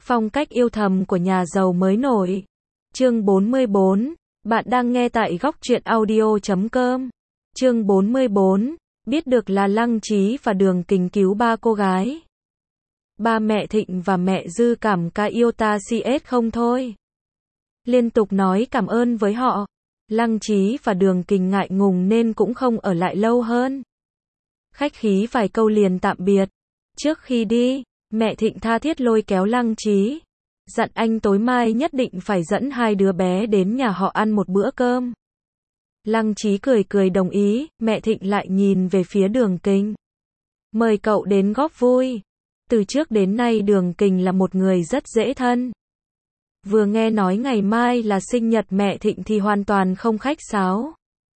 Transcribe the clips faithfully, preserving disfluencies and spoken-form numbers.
Phong cách yêu thầm của nhà giàu mới nổi. Chương bốn mươi bốn. Bạn đang nghe tại góc truyện audio chấm com. Chương bốn mươi bốn. Biết được là Lăng Trí và Đường Kình cứu ba cô gái. Ba mẹ Thịnh và mẹ Dư cảm ca yêu ta xê ét không thôi. Liên tục nói cảm ơn với họ. Lăng Trí và Đường Kình ngại ngùng nên cũng không ở lại lâu hơn. Khách khí vài câu liền tạm biệt. Trước khi đi, mẹ Thịnh tha thiết lôi kéo Lăng Trí, dặn anh tối mai nhất định phải dẫn hai đứa bé đến nhà họ ăn một bữa cơm. Lăng Trí cười cười đồng ý, mẹ Thịnh lại nhìn về phía Đường Kình. Mời cậu đến góp vui. Từ trước đến nay Đường Kình là một người rất dễ thân. Vừa nghe nói ngày mai là sinh nhật mẹ Thịnh thì hoàn toàn không khách sáo.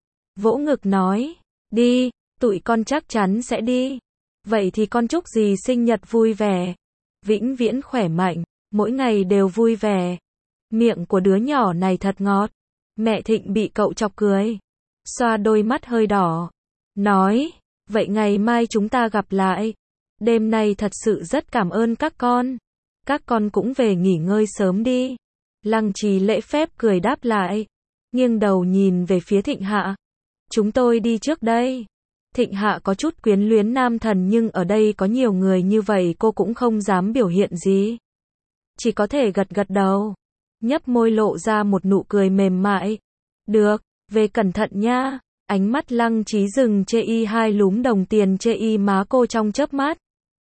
Vỗ ngực nói, đi, tụi con chắc chắn sẽ đi. Vậy thì con chúc dì sinh nhật vui vẻ, vĩnh viễn khỏe mạnh, mỗi ngày đều vui vẻ. Miệng của đứa nhỏ này thật ngọt. Mẹ Thịnh bị cậu chọc cười, xoa đôi mắt hơi đỏ, nói, vậy ngày mai chúng ta gặp lại. Đêm nay thật sự rất cảm ơn các con. Các con cũng về nghỉ ngơi sớm đi. Lăng Trí lễ phép cười đáp lại, nghiêng đầu nhìn về phía Thịnh Hạ. Chúng tôi đi trước đây. Thịnh Hạ có chút quyến luyến nam thần nhưng ở đây có nhiều người như vậy cô cũng không dám biểu hiện gì. Chỉ có thể gật gật đầu, nhấp môi lộ ra một nụ cười mềm mại. Được, về cẩn thận nha. Ánh mắt Lăng Trí dừng chê y hai lúm đồng tiền chê y má cô trong chớp mắt.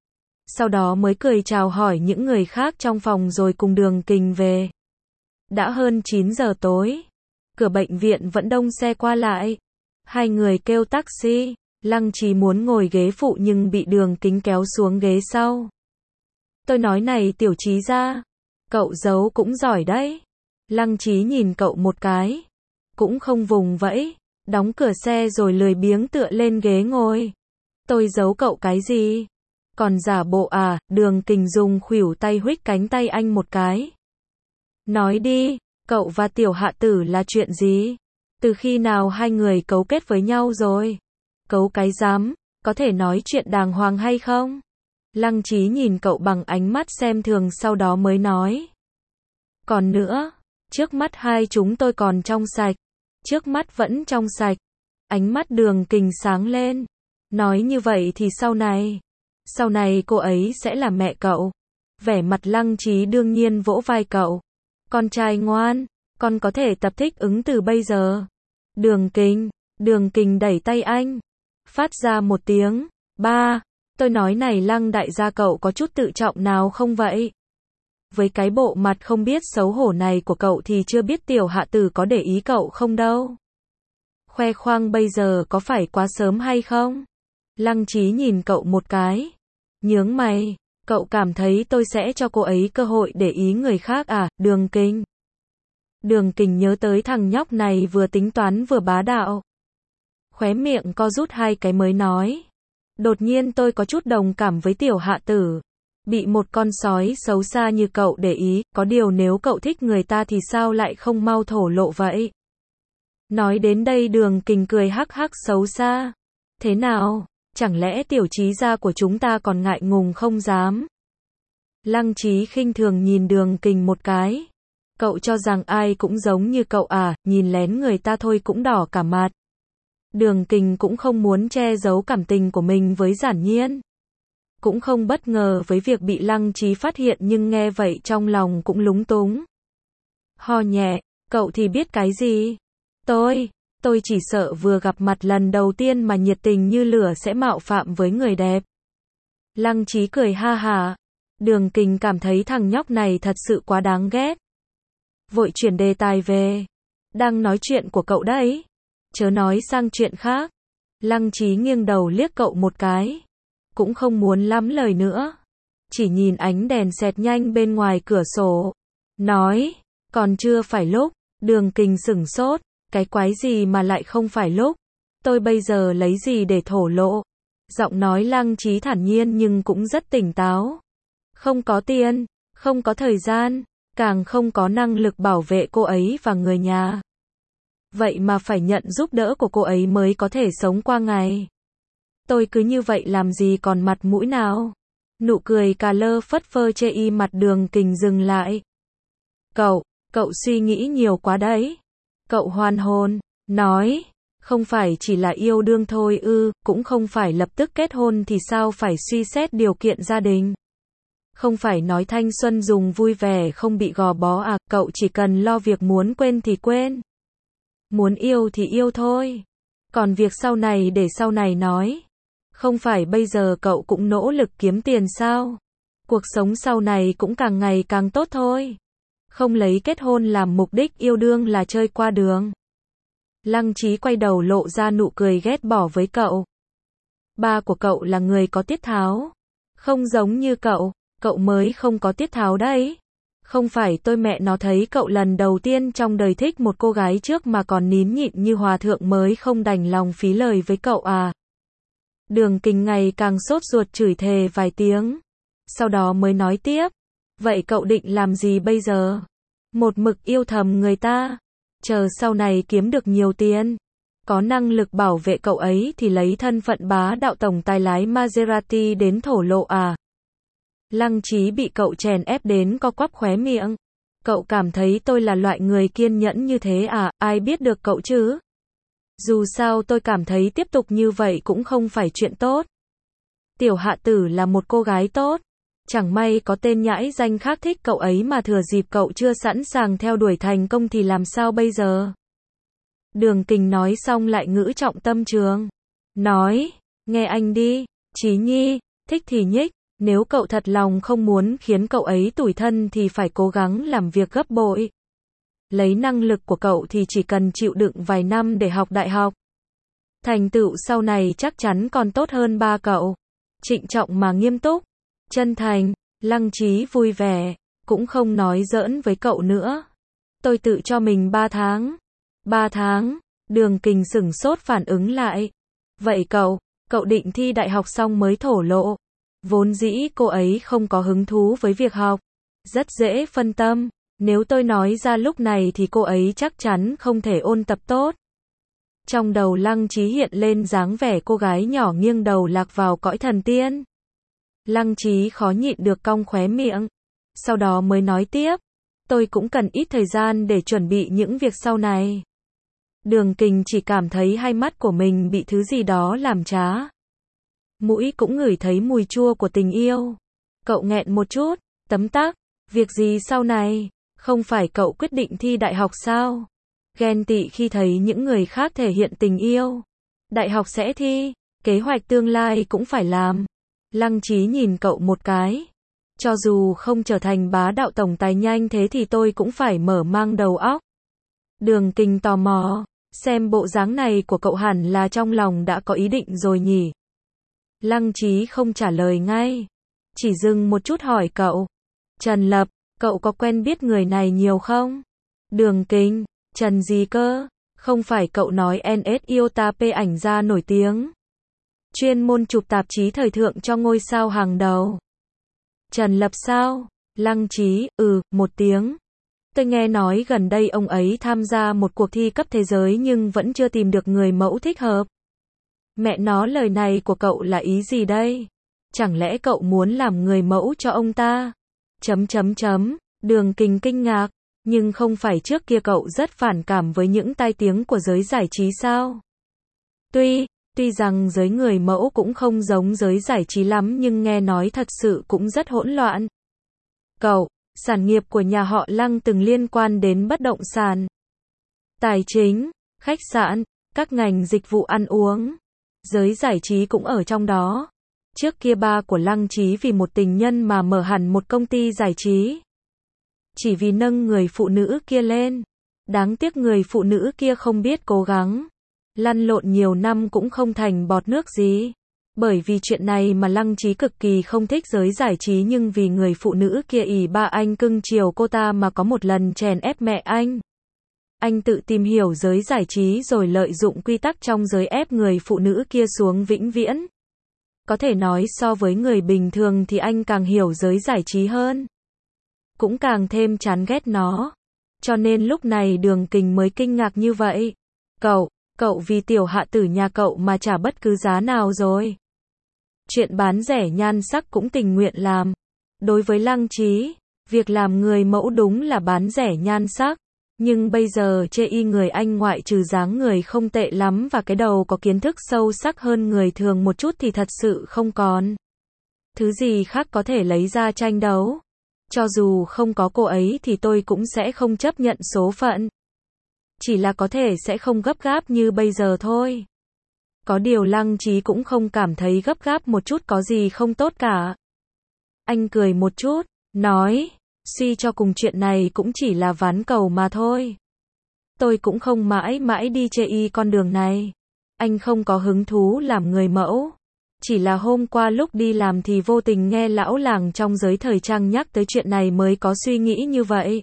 Sau đó mới cười chào hỏi những người khác trong phòng rồi cùng Đường Kình về. Đã hơn chín giờ tối. Cửa bệnh viện vẫn đông xe qua lại. Hai người kêu taxi. Lăng Trí muốn ngồi ghế phụ nhưng bị Đường Kình kéo xuống ghế sau. Tôi nói này Tiểu Trí ra, cậu giấu cũng giỏi đấy. Lăng Trí nhìn cậu một cái, cũng không vùng vẫy, đóng cửa xe rồi lười biếng tựa lên ghế ngồi. Tôi giấu cậu cái gì? Còn giả bộ à? Đường Kình dùng khuỷu tay huých cánh tay anh một cái. Nói đi, cậu và Tiểu Hạ Tử là chuyện gì? Từ khi nào hai người cấu kết với nhau rồi? Cấu cái dám, có thể nói chuyện đàng hoàng hay không? Lăng Trí nhìn cậu bằng ánh mắt xem thường sau đó mới nói. Còn nữa, trước mắt hai chúng tôi còn trong sạch. Trước mắt vẫn trong sạch. Ánh mắt Đường Kình sáng lên. Nói như vậy thì sau này, sau này cô ấy sẽ là mẹ cậu. Vẻ mặt Lăng Trí đương nhiên vỗ vai cậu. Con trai ngoan, con có thể tập thích ứng từ bây giờ. Đường Kình, Đường Kình đẩy tay anh. Phát ra một tiếng, ba, tôi nói này Lăng đại gia cậu có chút tự trọng nào không vậy? Với cái bộ mặt không biết xấu hổ này của cậu thì chưa biết Tiểu Hạ Tử có để ý cậu không đâu. Khoe khoang bây giờ có phải quá sớm hay không? Lăng Trí nhìn cậu một cái, nhướng mày, cậu cảm thấy tôi sẽ cho cô ấy cơ hội để ý người khác à? Đường Kình. Đường Kình nhớ tới thằng nhóc này vừa tính toán vừa bá đạo. Khóe miệng co rút hai cái mới nói. Đột nhiên tôi có chút đồng cảm với Tiểu Hạ Tử. Bị một con sói xấu xa như cậu để ý, có điều nếu cậu thích người ta thì sao lại không mau thổ lộ vậy? Nói đến đây Đường Kình cười hắc hắc xấu xa. Thế nào, chẳng lẽ Tiểu Trí gia của chúng ta còn ngại ngùng không dám? Lăng Trí khinh thường nhìn Đường Kình một cái. Cậu cho rằng ai cũng giống như cậu à, nhìn lén người ta thôi cũng đỏ cả mặt. Đường Kình cũng không muốn che giấu cảm tình của mình với Giản Nhiên. Cũng không bất ngờ với việc bị Lăng Trí phát hiện nhưng nghe vậy trong lòng cũng lúng túng. Ho nhẹ, cậu thì biết cái gì? Tôi, tôi chỉ sợ vừa gặp mặt lần đầu tiên mà nhiệt tình như lửa sẽ mạo phạm với người đẹp. Lăng Trí cười ha hả. Đường Kình cảm thấy thằng nhóc này thật sự quá đáng ghét. Vội chuyển đề tài về. Đang nói chuyện của cậu đấy. Chớ nói sang chuyện khác. Lăng Trí nghiêng đầu liếc cậu một cái. Cũng không muốn lắm lời nữa. Chỉ nhìn ánh đèn xẹt nhanh bên ngoài cửa sổ. Nói, còn chưa phải lúc. Đường Kình sửng sốt. Cái quái gì mà lại không phải lúc? Tôi bây giờ lấy gì để thổ lộ? Giọng nói Lăng Trí thản nhiên nhưng cũng rất tỉnh táo. Không có tiền, không có thời gian, càng không có năng lực bảo vệ cô ấy và người nhà. Vậy mà phải nhận giúp đỡ của cô ấy mới có thể sống qua ngày. Tôi cứ như vậy làm gì còn mặt mũi nào? Nụ cười cà lơ phất phơ chê y mặt Đường Kình dừng lại. Cậu, cậu suy nghĩ nhiều quá đấy. Cậu hoàn hồn, nói, không phải chỉ là yêu đương thôi ư, cũng không phải lập tức kết hôn thì sao phải suy xét điều kiện gia đình. Không phải nói thanh xuân dùng vui vẻ không bị gò bó à, cậu chỉ cần lo việc muốn quên thì quên. Muốn yêu thì yêu thôi. Còn việc sau này để sau này nói. Không phải bây giờ cậu cũng nỗ lực kiếm tiền sao? Cuộc sống sau này cũng càng ngày càng tốt thôi. Không lấy kết hôn làm mục đích yêu đương là chơi qua đường. Lăng Chí quay đầu lộ ra nụ cười ghét bỏ với cậu. Ba của cậu là người có tiết tháo. Không giống như cậu, cậu mới không có tiết tháo đấy. Không phải tôi mẹ nó thấy cậu lần đầu tiên trong đời thích một cô gái trước mà còn nín nhịn như hòa thượng mới không đành lòng phí lời với cậu à. Đường Kình ngày càng sốt ruột chửi thề vài tiếng. Sau đó mới nói tiếp. Vậy cậu định làm gì bây giờ? Một mực yêu thầm người ta. Chờ sau này kiếm được nhiều tiền. Có năng lực bảo vệ cậu ấy thì lấy thân phận bá đạo tổng tài lái Maserati đến thổ lộ à? Lăng Chí bị cậu chèn ép đến co quắp khóe miệng. Cậu cảm thấy tôi là loại người kiên nhẫn như thế à? Ai biết được cậu chứ? Dù sao tôi cảm thấy tiếp tục như vậy cũng không phải chuyện tốt. Tiểu Hạ Tử là một cô gái tốt. Chẳng may có tên nhãi danh khác thích cậu ấy mà thừa dịp cậu chưa sẵn sàng theo đuổi thành công thì làm sao bây giờ? Đường Kình nói xong lại ngữ trọng tâm trường. Nói, nghe anh đi, Chí Nhi, thích thì nhích, nếu cậu thật lòng không muốn khiến cậu ấy tủi thân thì phải cố gắng làm việc gấp bội. Lấy năng lực của cậu thì chỉ cần chịu đựng vài năm để học đại học. Thành tựu sau này chắc chắn còn tốt hơn ba cậu. Trịnh trọng mà nghiêm túc, chân thành. Lăng Chí vui vẻ, cũng không nói giỡn với cậu nữa. Tôi tự cho mình ba tháng. Ba tháng, Đường Kình sửng sốt phản ứng lại. Vậy cậu, cậu định thi đại học xong mới thổ lộ. Vốn dĩ cô ấy không có hứng thú với việc học. Rất dễ phân tâm. Nếu tôi nói ra lúc này thì cô ấy chắc chắn không thể ôn tập tốt. Trong đầu Lăng Chí hiện lên dáng vẻ cô gái nhỏ nghiêng đầu lạc vào cõi thần tiên. Lăng Chí khó nhịn được cong khóe miệng. Sau đó mới nói tiếp. Tôi cũng cần ít thời gian để chuẩn bị những việc sau này. Đường Kình chỉ cảm thấy hai mắt của mình bị thứ gì đó làm trá. Mũi cũng ngửi thấy mùi chua của tình yêu. Cậu nghẹn một chút, tấm tắc. Việc gì sau này? Không phải cậu quyết định thi đại học sao? Ghen tị khi thấy những người khác thể hiện tình yêu. Đại học sẽ thi, kế hoạch tương lai cũng phải làm. Lăng Chí nhìn cậu một cái. Cho dù không trở thành bá đạo tổng tài nhanh thế thì tôi cũng phải mở mang đầu óc. Đường Kình tò mò, xem bộ dáng này của cậu hẳn là trong lòng đã có ý định rồi nhỉ. Lăng Chí không trả lời ngay. Chỉ dừng một chút hỏi cậu. Trần Lập, cậu có quen biết người này nhiều không? Đường Kình, Trần gì cơ? Không phải cậu nói en ét Iota P ảnh gia nổi tiếng. Chuyên môn chụp tạp chí thời thượng cho ngôi sao hàng đầu. Trần Lập sao? Lăng Chí, ừ, một tiếng. Tôi nghe nói gần đây ông ấy tham gia một cuộc thi cấp thế giới nhưng vẫn chưa tìm được người mẫu thích hợp. Mẹ nó, lời này của cậu là ý gì đây? Chẳng lẽ cậu muốn làm người mẫu cho ông ta? Chấm chấm chấm, Đường Kình kinh ngạc, nhưng không phải trước kia cậu rất phản cảm với những tai tiếng của giới giải trí sao? Tuy, tuy rằng giới người mẫu cũng không giống giới giải trí lắm nhưng nghe nói thật sự cũng rất hỗn loạn. Cậu, sản nghiệp của nhà họ Lăng từng liên quan đến bất động sản, tài chính, khách sạn, các ngành dịch vụ ăn uống. Giới giải trí cũng ở trong đó. Trước kia ba của Lăng Chí vì một tình nhân mà mở hẳn một công ty giải trí. Chỉ vì nâng người phụ nữ kia lên. Đáng tiếc người phụ nữ kia không biết cố gắng. Lăn lộn nhiều năm cũng không thành bọt nước gì. Bởi vì chuyện này mà Lăng Chí cực kỳ không thích giới giải trí nhưng vì người phụ nữ kia ỷ ba anh cưng chiều cô ta mà có một lần chèn ép mẹ anh. Anh tự tìm hiểu giới giải trí rồi lợi dụng quy tắc trong giới ép người phụ nữ kia xuống vĩnh viễn. Có thể nói so với người bình thường thì anh càng hiểu giới giải trí hơn. Cũng càng thêm chán ghét nó. Cho nên lúc này Đường Kình mới kinh ngạc như vậy. Cậu, cậu vì Tiểu Hạ Tử nhà cậu mà trả bất cứ giá nào rồi. Chuyện bán rẻ nhan sắc cũng tình nguyện làm. Đối với Lăng Trí, việc làm người mẫu đúng là bán rẻ nhan sắc. Nhưng bây giờ chê y người Anh ngoại trừ dáng người không tệ lắm và cái đầu có kiến thức sâu sắc hơn người thường một chút thì thật sự không còn thứ gì khác có thể lấy ra tranh đấu. Cho dù không có cô ấy thì tôi cũng sẽ không chấp nhận số phận. Chỉ là có thể sẽ không gấp gáp như bây giờ thôi. Có điều Lăng Trí cũng không cảm thấy gấp gáp một chút có gì không tốt cả. Anh cười một chút, nói, suy cho cùng chuyện này cũng chỉ là ván cầu mà thôi. Tôi cũng không mãi mãi đi chê y con đường này. Anh không có hứng thú làm người mẫu. Chỉ là hôm qua lúc đi làm thì vô tình nghe lão làng trong giới thời trang nhắc tới chuyện này mới có suy nghĩ như vậy.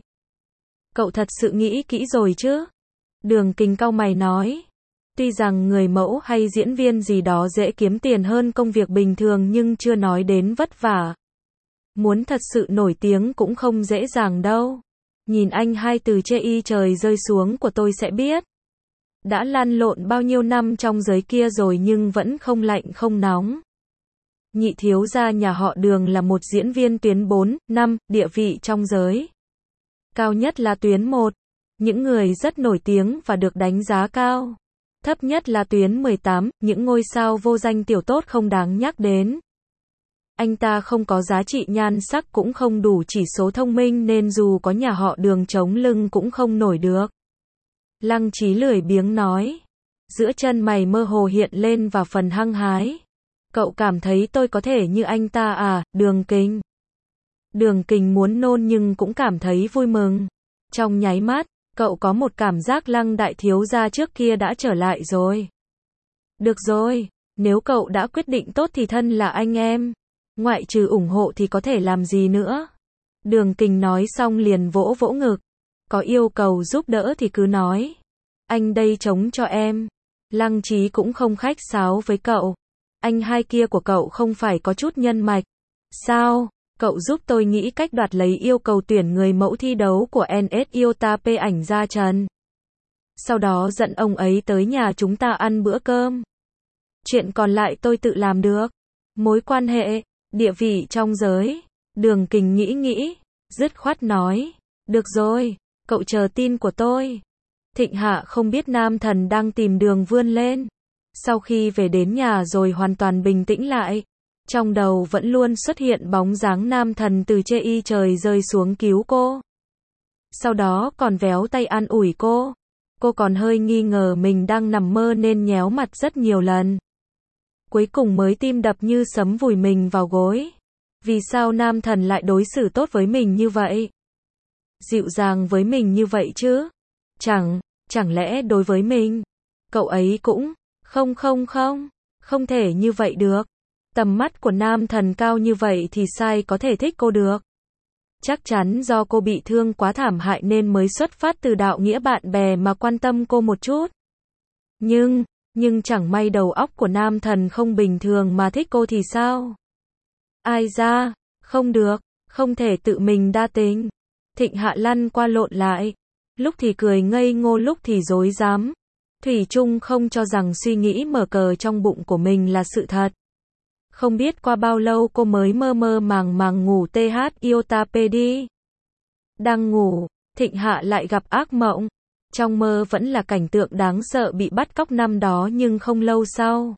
Cậu thật sự nghĩ kỹ rồi chứ? Đường Kình cau mày nói. Tuy rằng người mẫu hay diễn viên gì đó dễ kiếm tiền hơn công việc bình thường nhưng chưa nói đến vất vả. Muốn thật sự nổi tiếng cũng không dễ dàng đâu. Nhìn anh hai từ chê y trời rơi xuống của tôi sẽ biết. Đã lăn lộn bao nhiêu năm trong giới kia rồi nhưng vẫn không lạnh không nóng. Nhị thiếu gia nhà họ Đường là một diễn viên tuyến bốn, năm, địa vị trong giới. Cao nhất là tuyến một, những người rất nổi tiếng và được đánh giá cao. Thấp nhất là tuyến mười tám, những ngôi sao vô danh tiểu tốt không đáng nhắc đến. Anh ta không có giá trị nhan sắc cũng không đủ chỉ số thông minh nên dù có nhà họ Đường chống lưng cũng không nổi được. Lăng Trí lười biếng nói. Giữa chân mày mơ hồ hiện lên và phần hăng hái. Cậu cảm thấy tôi có thể như anh ta à, Đường Kình? Đường Kình muốn nôn nhưng cũng cảm thấy vui mừng. Trong nháy mắt, cậu có một cảm giác Lăng đại thiếu gia trước kia đã trở lại rồi. Được rồi, nếu cậu đã quyết định tốt thì thân là anh em. Ngoại trừ ủng hộ thì có thể làm gì nữa. Đường Kình nói xong liền vỗ vỗ ngực. Có yêu cầu giúp đỡ thì cứ nói. Anh đây chống cho em. Lăng Trí cũng không khách sáo với cậu. Anh hai kia của cậu không phải có chút nhân mạch. Sao? Cậu giúp tôi nghĩ cách đoạt lấy yêu cầu tuyển người mẫu thi đấu của en ét Iota P ảnh ra trần. Sau đó dẫn ông ấy tới nhà chúng ta ăn bữa cơm. Chuyện còn lại tôi tự làm được. Mối quan hệ, địa vị trong giới. Đường Kình nghĩ nghĩ, dứt khoát nói. Được rồi, cậu chờ tin của tôi. Thịnh Hạ không biết Nam Thần đang tìm đường vươn lên. Sau khi về đến nhà rồi hoàn toàn bình tĩnh lại. Trong đầu vẫn luôn xuất hiện bóng dáng Nam Thần từ chê y trời rơi xuống cứu cô. Sau đó còn véo tay an ủi cô. Cô còn hơi nghi ngờ mình đang nằm mơ nên nhéo mặt rất nhiều lần. Cuối cùng mới tim đập như sấm vùi mình vào gối. Vì sao Nam Thần lại đối xử tốt với mình như vậy? Dịu dàng với mình như vậy chứ? Chẳng, chẳng lẽ đối với mình, cậu ấy cũng, không không không, không thể như vậy được. Tầm mắt của Nam Thần cao như vậy thì sai có thể thích cô được. Chắc chắn do cô bị thương quá thảm hại nên mới xuất phát từ đạo nghĩa bạn bè mà quan tâm cô một chút. Nhưng, nhưng chẳng may đầu óc của Nam Thần không bình thường mà thích cô thì sao? Ai ra, không được, không thể tự mình đa tình. Thịnh Hạ lăn qua lộn lại. Lúc thì cười ngây ngô lúc thì dối dám. Thủy chung không cho rằng suy nghĩ mở cờ trong bụng của mình là sự thật. Không biết qua bao lâu cô mới mơ mơ màng màng ngủ th Iota P đi. Đang ngủ, Thịnh Hạ lại gặp ác mộng. Trong mơ vẫn là cảnh tượng đáng sợ bị bắt cóc năm đó nhưng không lâu sau.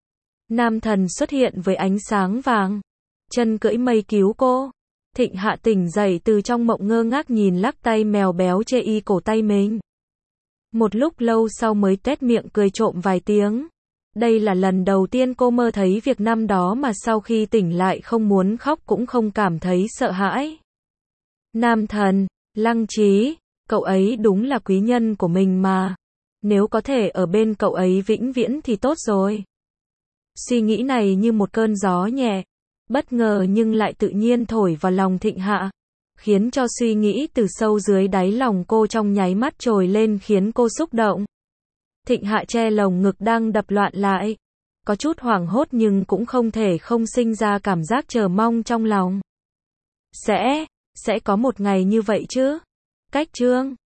Nam Thần xuất hiện với ánh sáng vàng. Chân cưỡi mây cứu cô. Thịnh Hạ tỉnh dậy từ trong mộng ngơ ngác nhìn lắc tay mèo béo chê y cổ tay mình. Một lúc lâu sau mới tuét miệng cười trộm vài tiếng. Đây là lần đầu tiên cô mơ thấy việc năm đó mà sau khi tỉnh lại không muốn khóc cũng không cảm thấy sợ hãi. Nam Thần, Lăng Trí, cậu ấy đúng là quý nhân của mình mà. Nếu có thể ở bên cậu ấy vĩnh viễn thì tốt rồi. Suy nghĩ này như một cơn gió nhẹ, bất ngờ nhưng lại tự nhiên thổi vào lòng Thịnh Hạ, khiến cho suy nghĩ từ sâu dưới đáy lòng cô trong nháy mắt trồi lên khiến cô xúc động. Thịnh Hạ che lồng ngực đang đập loạn lại, có chút hoảng hốt nhưng cũng không thể không sinh ra cảm giác chờ mong trong lòng. Sẽ, sẽ có một ngày như vậy chứ? Cách chương